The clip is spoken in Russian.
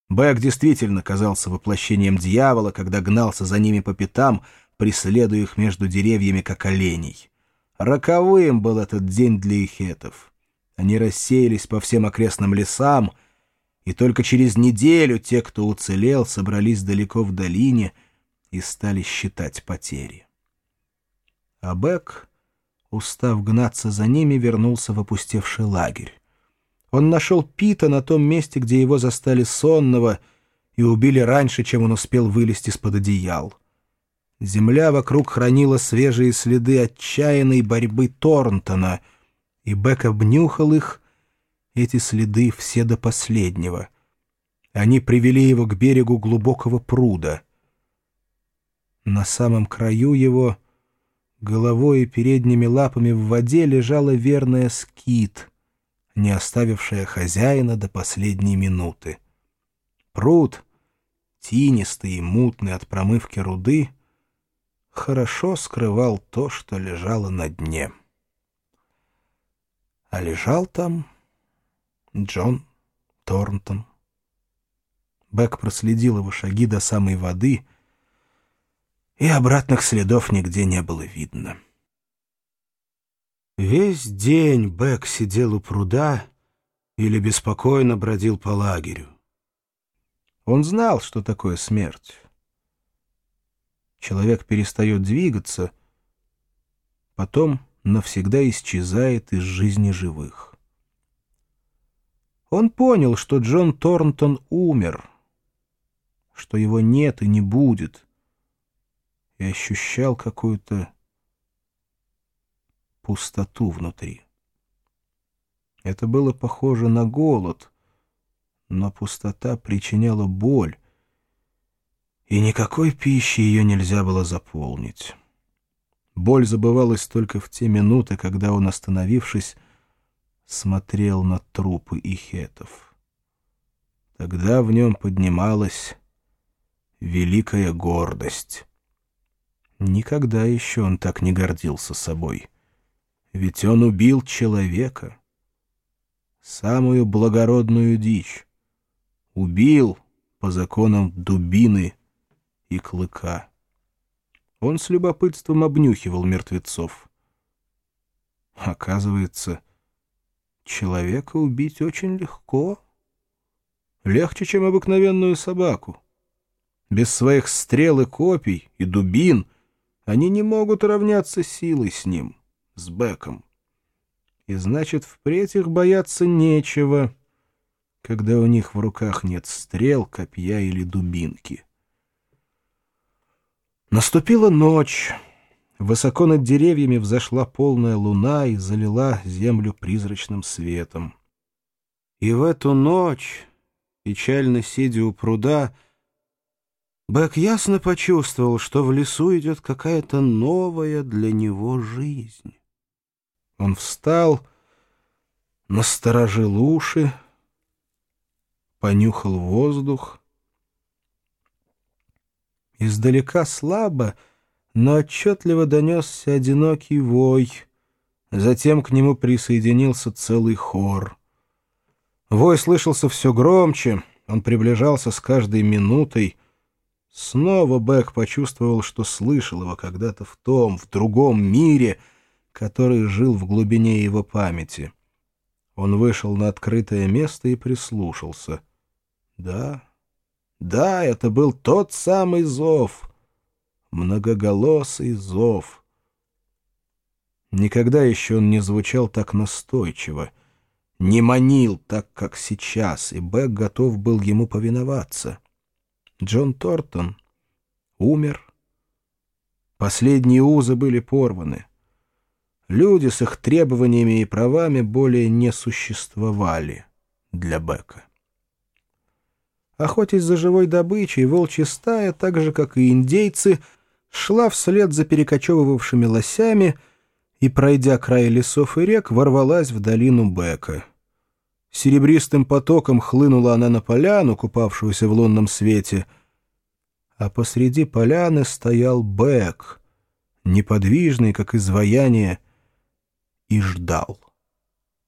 Бэк действительно казался воплощением дьявола, когда гнался за ними по пятам, преследуя их между деревьями, как оленей. Роковым был этот день для ихетов. Они рассеялись по всем окрестным лесам, и только через неделю те, кто уцелел, собрались далеко в долине и стали считать потери. А Бэк, устав гнаться за ними, вернулся в опустевший лагерь. Он нашел Пита на том месте, где его застали сонного и убили раньше, чем он успел вылезти из-под одеял. Земля вокруг хранила свежие следы отчаянной борьбы Торнтона, и Бэк обнюхал их, эти следы все до последнего. Они привели его к берегу глубокого пруда. На самом краю его, головой и передними лапами в воде, лежала верная Скит, не оставившая хозяина до последней минуты. Пруд, тинистый и мутный от промывки руды, хорошо скрывал то, что лежало на дне. А лежал там Джон Торнтон. Бэк проследил его шаги до самой воды, и обратных следов нигде не было видно. Весь день Бэк сидел у пруда или беспокойно бродил по лагерю. Он знал, что такое смерть. Человек перестает двигаться, потом навсегда исчезает из жизни живых. Он понял, что Джон Торнтон умер, что его нет и не будет, и ощущал какую-то пустоту внутри. Это было похоже на голод, но пустота причиняла боль, и никакой пищей ее нельзя было заполнить. Боль забывалась только в те минуты, когда он, остановившись, смотрел на трупы ихетов. Тогда в нем поднималась великая гордость. Никогда еще он так не гордился собой. Ведь он убил человека, самую благородную дичь. Убил по законам дубины и клыка. Он с любопытством обнюхивал мертвецов. Оказывается, человека убить очень легко. Легче, чем обыкновенную собаку. Без своих стрел и копий и дубин они не могут равняться силой с ним, с Бэком. И значит, впредь их бояться нечего, когда у них в руках нет стрел, копья или дубинки. Наступила ночь. Высоко над деревьями взошла полная луна и залила землю призрачным светом. И в эту ночь, печально сидя у пруда, Бэк ясно почувствовал, что в лесу идет какая-то новая для него жизнь. Он встал, насторожил уши, понюхал воздух. Издалека слабо, но отчетливо донесся одинокий вой. Затем к нему присоединился целый хор. Вой слышался все громче, он приближался с каждой минутой. Снова Бэк почувствовал, что слышал его когда-то в другом мире, который жил в глубине его памяти. Он вышел на открытое место и прислушался. Да, это был тот самый зов, многоголосый зов. Никогда еще он не звучал так настойчиво, не манил так, как сейчас, и Бэк готов был ему повиноваться. Джон Торнтон умер. Последние узы были порваны. Люди с их требованиями и правами более не существовали для Бэка. Охотясь за живой добычей, волчья стая, так же, как и индейцы, шла вслед за перекочевывавшими лосями и, пройдя край лесов и рек, ворвалась в долину Бэка. Серебристым потоком хлынула она на поляну, купавшуюся в лунном свете, а посреди поляны стоял Бэк, неподвижный, как изваяние, и ждал.